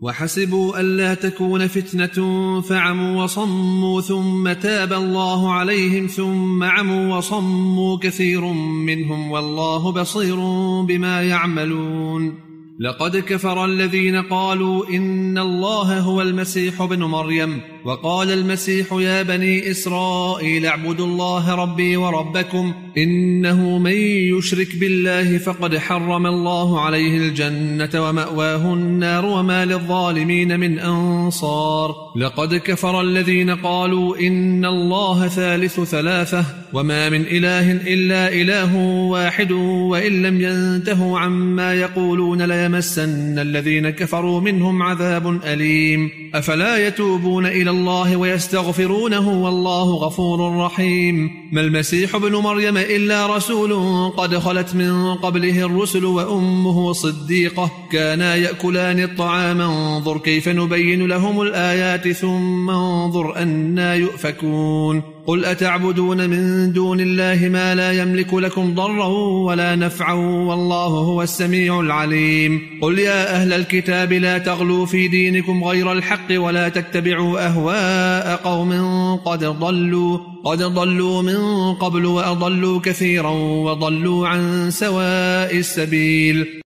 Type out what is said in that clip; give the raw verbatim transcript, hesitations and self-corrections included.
وحسبوا ألا تكون فتنة فعموا وصموا ثم تاب الله عليهم ثم عموا وصموا كثير منهم والله بصير بما يعملون. لقد كفر الذين قالوا إن الله هو المسيح ابن مريم وقال المسيح يا بني إسرائيل اعبدوا الله ربي وربكم إنه من يشرك بالله فقد حرم الله عليه الجنة ومأواه النار وما للظالمين من أنصار. لقد كفر الذين قالوا إن الله ثالث ثلاثة وما من إله إلا إله واحد وإن لم ينتهوا عما يقولون ليمسن الذين كفروا منهم عذاب أليم. أفلا يتوبون إلى الله ويستغفرونه والله غفور رحيم. ما المسيح ابن مريم إلا رسول قد خلت من قبله الرسل وأمه صديقة كانا يأكلان الطعام انظر كيف نبين لهم الآيات ثم انظر أنا يؤفكون. قل أتعبدون من دون الله ما لا يملك لكم ضرا ولا نفعا والله هو السميع العليم. قل يا أهل الكتاب لا تغلوا في دينكم غير الحق ولا تتبعوا أهواء قوم قد ضلوا قد ضلوا من قبل وأضلوا كثيرا وضلوا عن سواء السبيل.